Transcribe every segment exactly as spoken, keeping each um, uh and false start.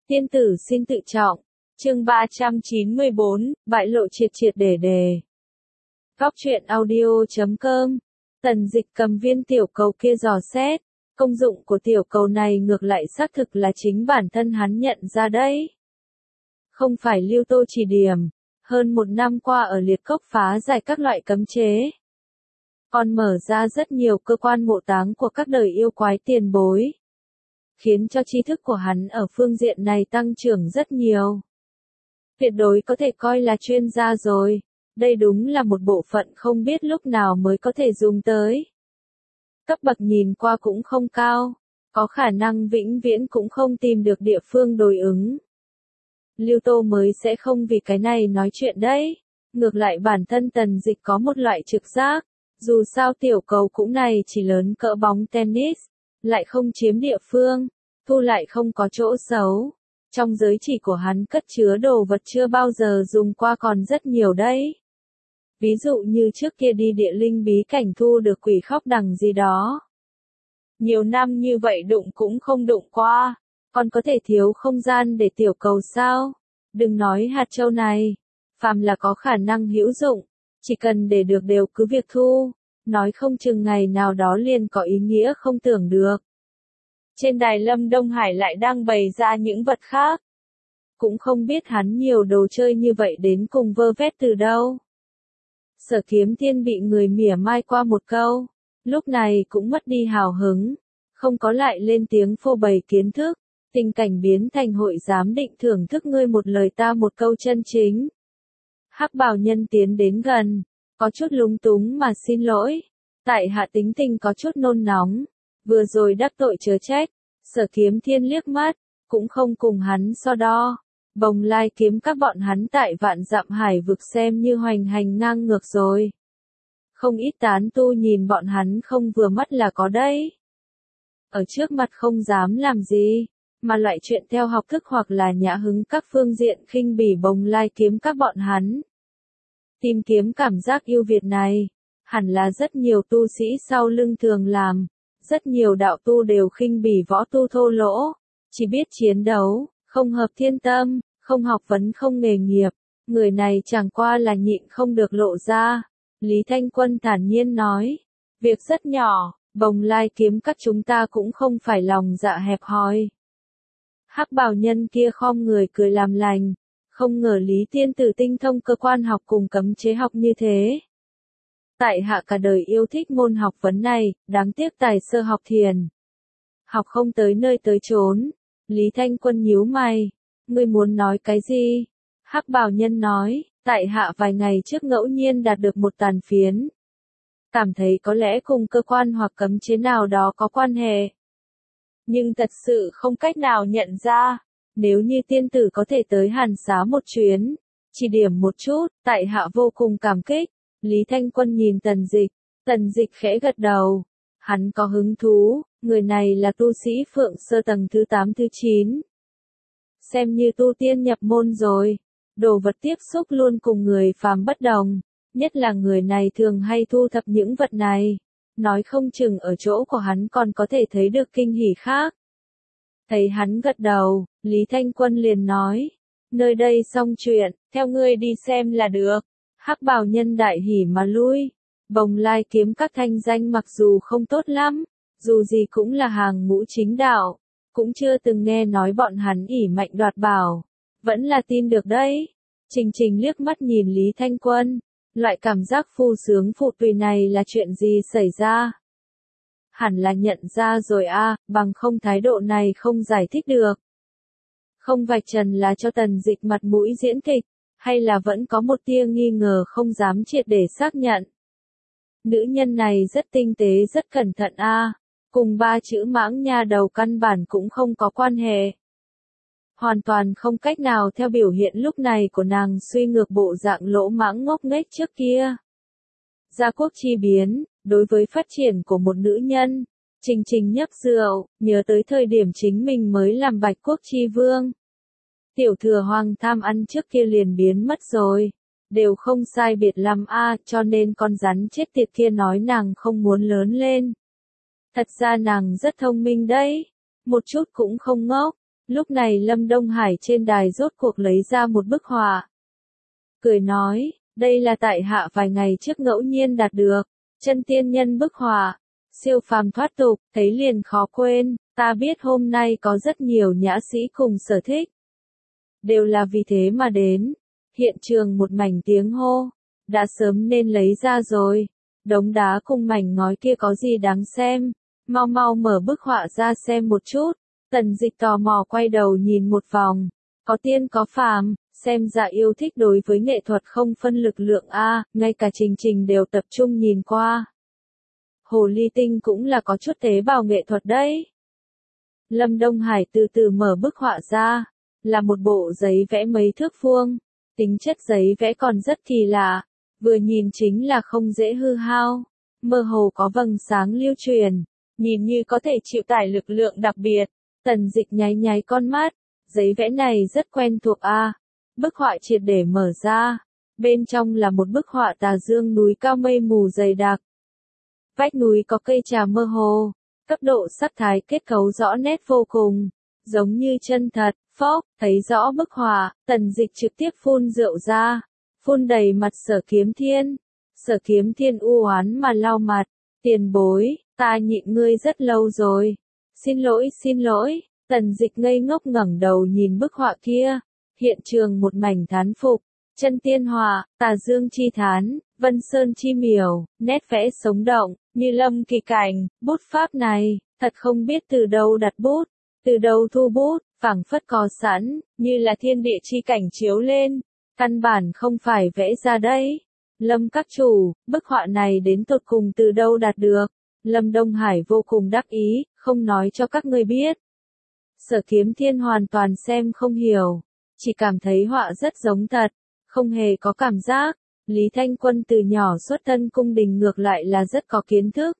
Tiên tử xin tự trọng. Chương ba trăm chín mươi bốn, bại lộ triệt triệt để để. Góc truyện audio chấm com. Tần Dịch cầm viên tiểu cầu kia dò xét, công dụng của tiểu cầu này ngược lại xác thực là chính bản thân hắn nhận ra đấy. Không phải Lưu Tô chỉ điểm, hơn một năm qua ở liệt cốc phá giải các loại cấm chế, còn mở ra rất nhiều cơ quan mộ táng của các đời yêu quái tiền bối, khiến cho tri thức của hắn ở phương diện này tăng trưởng rất nhiều. Tuyệt đối có thể coi là chuyên gia rồi, đây đúng là một bộ phận không biết lúc nào mới có thể dùng tới. Cấp bậc nhìn qua cũng không cao, có khả năng vĩnh viễn cũng không tìm được địa phương đối ứng. Lưu Tô mới sẽ không vì cái này nói chuyện đấy, ngược lại bản thân Tần Dịch có một loại trực giác, dù sao tiểu cầu cũng này chỉ lớn cỡ bóng tennis, lại không chiếm địa phương, thu lại không có chỗ xấu. Trong giới chỉ của hắn cất chứa đồ vật chưa bao giờ dùng qua còn rất nhiều đấy. Ví dụ như trước kia đi địa linh bí cảnh thu được quỷ khóc đằng gì đó. Nhiều năm như vậy đụng cũng không đụng qua, còn có thể thiếu không gian để tiểu cầu sao? Đừng nói hạt châu này, phàm là có khả năng hữu dụng, chỉ cần để được đều cứ việc thu, nói không chừng ngày nào đó liền có ý nghĩa không tưởng được. Trên đài Lâm Đông Hải lại đang bày ra những vật khác. Cũng không biết hắn nhiều đồ chơi như vậy đến cùng vơ vét từ đâu. Sở Kiếm Thiên bị người mỉa mai qua một câu, lúc này cũng mất đi hào hứng, không có lại lên tiếng phô bày kiến thức, tình cảnh biến thành hội giám định thưởng thức ngươi một lời ta một câu chân chính. Hắc bào nhân tiến đến gần, có chút lúng túng mà xin lỗi, tại hạ tính tình có chút nôn nóng. Vừa rồi đắc tội chớ trách, Sở Kiếm Thiên liếc mắt, cũng không cùng hắn so đo. Bồng Lai kiếm các bọn hắn tại vạn dặm hải vực xem như hoành hành ngang ngược rồi. Không ít tán tu nhìn bọn hắn không vừa mắt là có đấy. Ở trước mặt không dám làm gì, mà loại chuyện theo học thức hoặc là nhã hứng các phương diện khinh bỉ Bồng Lai kiếm các bọn hắn. Tìm kiếm cảm giác yêu Việt này, hẳn là rất nhiều tu sĩ sau lưng thường làm. Rất nhiều đạo tu đều khinh bỉ võ tu thô lỗ, chỉ biết chiến đấu, không hợp thiên tâm, không học vấn không nghề nghiệp, người này chẳng qua là nhịn không được lộ ra. Lý Thanh Quân thản nhiên nói, việc rất nhỏ, Bồng Lai kiếm các chúng ta cũng không phải lòng dạ hẹp hòi. Hắc bào nhân kia khom người cười làm lành, không ngờ Lý tiên tử tinh thông cơ quan học cùng cấm chế học như thế. Tại hạ cả đời yêu thích môn học vấn này, đáng tiếc tài sơ học thiền. Học không tới nơi tới chốn. Lý Thanh Quân nhíu mày. Ngươi muốn nói cái gì? Hắc bào nhân nói, tại hạ vài ngày trước ngẫu nhiên đạt được một tàn phiến. Cảm thấy có lẽ cùng cơ quan hoặc cấm chế nào đó có quan hệ. Nhưng thật sự không cách nào nhận ra. Nếu như tiên tử có thể tới Hàn Xá một chuyến, chỉ điểm một chút, tại hạ vô cùng cảm kích. Lý Thanh Quân nhìn Tần Dịch, Tần Dịch khẽ gật đầu, hắn có hứng thú, người này là tu sĩ Phượng Sơ tầng thứ tám thứ chín. Xem như tu tiên nhập môn rồi, đồ vật tiếp xúc luôn cùng người phàm bất đồng, nhất là người này thường hay thu thập những vật này, nói không chừng ở chỗ của hắn còn có thể thấy được kinh hỉ khác. Thấy hắn gật đầu, Lý Thanh Quân liền nói, nơi đây xong chuyện, theo ngươi đi xem là được. Hắc bào nhân đại hỉ mà lui, Bồng Lai kiếm các thanh danh mặc dù không tốt lắm, dù gì cũng là hàng ngũ chính đạo, cũng chưa từng nghe nói bọn hắn ỉ mạnh đoạt bảo, vẫn là tin được đấy. Trình Trình liếc mắt nhìn Lý Thanh Quân, loại cảm giác phu sướng phụ tùy này là chuyện gì xảy ra? Hẳn là nhận ra rồi a, bằng không thái độ này không giải thích được. Không vạch trần là cho Tần Dịch mặt mũi diễn kịch. Hay là vẫn có một tia nghi ngờ không dám triệt để xác nhận. Nữ nhân này rất tinh tế rất cẩn thận a, à, cùng ba chữ mãng nha đầu căn bản cũng không có quan hệ. Hoàn toàn không cách nào theo biểu hiện lúc này của nàng suy ngược bộ dạng lỗ mãng ngốc nghếch trước kia. Gia quốc chi biến, đối với phát triển của một nữ nhân, Trình Trình nhấp rượu, nhớ tới thời điểm chính mình mới làm Bạch Quốc chi vương. Tiểu thừa hoàng tham ăn trước kia liền biến mất rồi, đều không sai biệt lắm a, cho nên con rắn chết tiệt kia nói nàng không muốn lớn lên. Thật ra nàng rất thông minh đấy, một chút cũng không ngốc, Lúc này Lâm Đông Hải trên đài rốt cuộc lấy ra một bức họa. Cười nói, đây là tại hạ vài ngày trước ngẫu nhiên đạt được, chân tiên nhân bức họa, siêu phàm thoát tục, thấy liền khó quên, ta biết hôm nay có rất nhiều nhã sĩ cùng sở thích. Đều là vì thế mà đến, hiện trường một mảnh tiếng hô, đã sớm nên lấy ra rồi, đống đá cùng mảnh ngói kia có gì đáng xem, mau mau mở bức họa ra xem một chút. Tần Dịch tò mò quay đầu nhìn một vòng, có tiên có phàm, xem ra yêu thích đối với nghệ thuật không phân lực lượng a, ngay cả Trình Trình đều tập trung nhìn qua. Hồ ly tinh cũng là có chút tế bào nghệ thuật đấy. Lâm Đông Hải từ từ mở bức họa ra, là một bộ giấy vẽ mấy thước vuông, tính chất giấy vẽ còn rất kỳ lạ, vừa nhìn chính là không dễ hư hao, mơ hồ có vầng sáng lưu truyền, nhìn như có thể chịu tải lực lượng đặc biệt. Tần Dịch nháy nháy con mắt, giấy vẽ này rất quen thuộc a. À. Bức họa triệt để mở ra, bên trong là một bức họa tà dương núi cao mây mù dày đặc. Vách núi có cây trà mơ hồ, cấp độ sắc thái kết cấu rõ nét vô cùng, giống như chân thật. Phốc, thấy rõ bức họa, Tần Dịch trực tiếp phun rượu ra, phun đầy mặt Sở Kiếm Thiên. Sở Kiếm Thiên u oán mà lau mặt, tiền bối, ta nhịn ngươi rất lâu rồi. Xin lỗi, xin lỗi, Tần Dịch ngây ngốc ngẩng đầu nhìn bức họa kia, hiện trường một mảnh thán phục, chân tiên họa, tà dương chi thán, vân sơn chi miểu, nét vẽ sống động, như lâm kỳ cảnh, bút pháp này, thật không biết từ đâu đặt bút, từ đâu thu bút, phảng phất có sẵn, như là thiên địa chi cảnh chiếu lên, căn bản không phải vẽ ra đấy. Lâm các chủ, bức họa này đến tột cùng từ đâu đạt được? Lâm Đông Hải vô cùng đắc ý, không nói cho các ngươi biết. Sở Kiếm Thiên hoàn toàn xem không hiểu, chỉ cảm thấy họa rất giống thật, không hề có cảm giác. Lý Thanh Quân từ nhỏ xuất thân cung đình ngược lại là rất có kiến thức.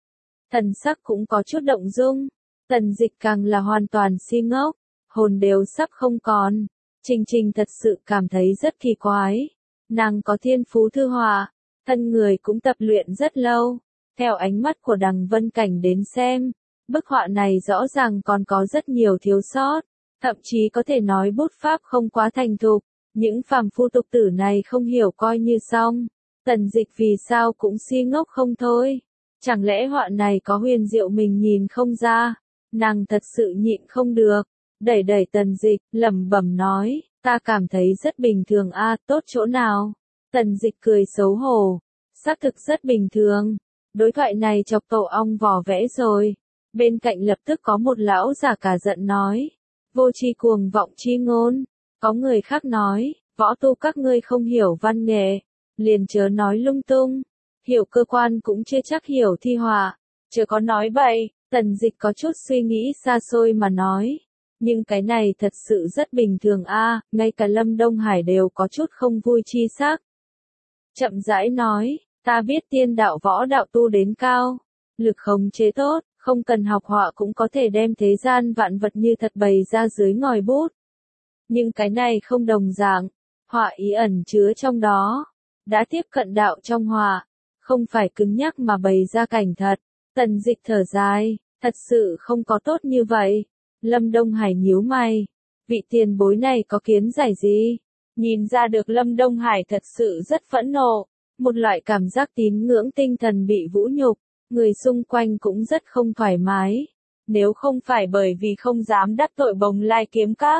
Thần sắc cũng có chút động dung, Tần Dịch càng là hoàn toàn si ngốc, hồn đều sắp không còn. Trình Trình thật sự cảm thấy rất kỳ quái, nàng có thiên phú thư họa, thân người cũng tập luyện rất lâu. Theo ánh mắt của Đằng Vân Cảnh đến xem, bức họa này rõ ràng còn có rất nhiều thiếu sót, thậm chí có thể nói bút pháp không quá thành thục, những phàm phu tục tử này không hiểu coi như xong. Tần Dịch vì sao cũng si ngốc không thôi, chẳng lẽ họa này có huyền diệu mình nhìn không ra, nàng thật sự nhịn không được, đẩy đẩy Tần Dịch, lẩm bẩm nói, ta cảm thấy rất bình thường a, tốt chỗ nào? Tần Dịch cười xấu hổ, xác thực rất bình thường. Đối thoại này chọc tổ ong vò vẽ rồi. Bên cạnh lập tức có một lão già cả giận nói. Vô tri cuồng vọng chi ngôn. Có người khác nói, võ tu các ngươi không hiểu văn nghệ. Liền chớ nói lung tung. Hiểu cơ quan cũng chưa chắc hiểu thi họa. Chớ có nói bậy. Tần Dịch có chút suy nghĩ xa xôi mà nói. Nhưng cái này thật sự rất bình thường a, ngay cả Lâm Đông Hải đều có chút không vui chi sắc. Chậm rãi nói. Ta biết tiên đạo võ đạo tu đến cao, lực khống chế tốt, không cần học họa cũng có thể đem thế gian vạn vật như thật bày ra dưới ngòi bút. Nhưng cái này không đồng dạng, họa ý ẩn chứa trong đó, đã tiếp cận đạo trong họa, không phải cứng nhắc mà bày ra cảnh thật. Tần Dịch thở dài, thật sự không có tốt như vậy. Lâm Đông Hải nhíu mày, vị tiền bối này có kiến giải gì? Nhìn ra được Lâm Đông Hải thật sự rất phẫn nộ. Một loại cảm giác tín ngưỡng tinh thần bị vũ nhục, người xung quanh cũng rất không thoải mái. Nếu không phải bởi vì không dám đắc tội Bồng Lai Kiếm Các,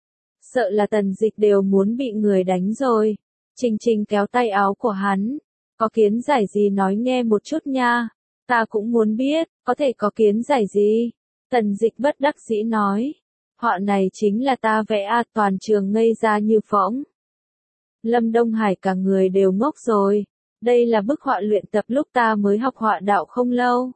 sợ là Tần Dịch đều muốn bị người đánh rồi. Trình Trình kéo tay áo của hắn, có kiến giải gì nói nghe một chút nha, ta cũng muốn biết, có thể có kiến giải gì. Tần Dịch bất đắc dĩ nói, họa này chính là ta vẽ a, toàn trường ngây ra như phỗng. Lâm Đông Hải cả người đều ngốc rồi, đây là bức họa luyện tập lúc ta mới học họa đạo không lâu.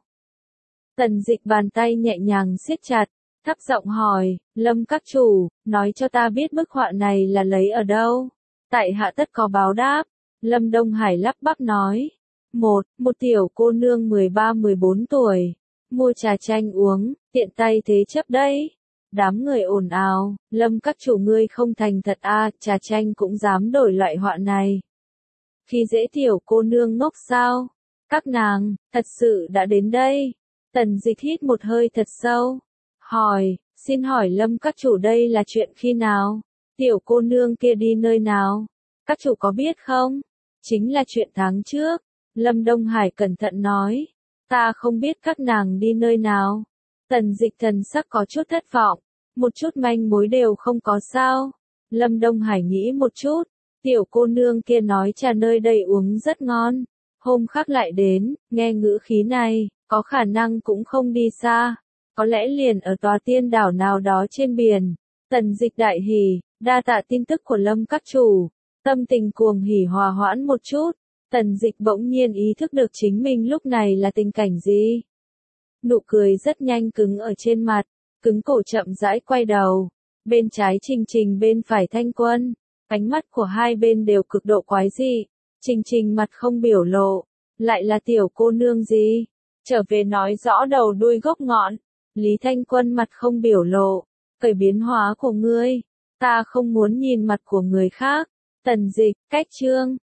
Tần Dịch bàn tay nhẹ nhàng siết chặt, thấp giọng hỏi, Lâm các chủ, nói cho ta biết bức họa này là lấy ở đâu? Tại hạ tất có báo đáp. Lâm Đông Hải lắp bắp nói, một, một tiểu cô nương mười ba mười bốn tuổi, mua trà chanh uống, tiện tay thế chấp đấy. Đám người ồn ào, Lâm các chủ ngươi không thành thật a, à, trà chanh cũng dám đổi loại họa này. Khi dễ tiểu cô nương ngốc sao? Các nàng, thật sự đã đến đây. Tần Dịch hít một hơi thật sâu, hỏi, Xin hỏi Lâm các chủ đây là chuyện khi nào? Tiểu cô nương kia đi nơi nào? Các chủ có biết không? Chính là chuyện tháng trước. Lâm Đông Hải cẩn thận nói. Ta không biết các nàng đi nơi nào. Tần Dịch thần sắc có chút thất vọng. Một chút manh mối đều không có sao. Lâm Đông Hải nghĩ một chút. Tiểu cô nương kia nói trà nơi đây uống rất ngon. Hôm khác lại đến, nghe ngữ khí này, có khả năng cũng không đi xa. Có lẽ liền ở tòa tiên đảo nào đó trên biển. Tần Dịch đại hỉ, đa tạ tin tức của Lâm các chủ. Tâm tình cuồng hỉ hòa hoãn một chút. Tần Dịch bỗng nhiên ý thức được chính mình lúc này là tình cảnh gì. Nụ cười rất nhanh cứng ở trên mặt, cứng cổ chậm rãi quay đầu. Bên trái Trình Trình bên phải Thanh Quân. Ánh mắt của hai bên đều cực độ quái dị. Trình Trình mặt không biểu lộ. Lại là tiểu cô nương gì? Trở về nói rõ đầu đuôi gốc ngọn. Lý Thanh Quân mặt không biểu lộ. Cởi biến hóa của ngươi. Ta không muốn nhìn mặt của người khác. Tần Dịch, cách chương.